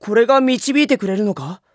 これが導いてくれるのか？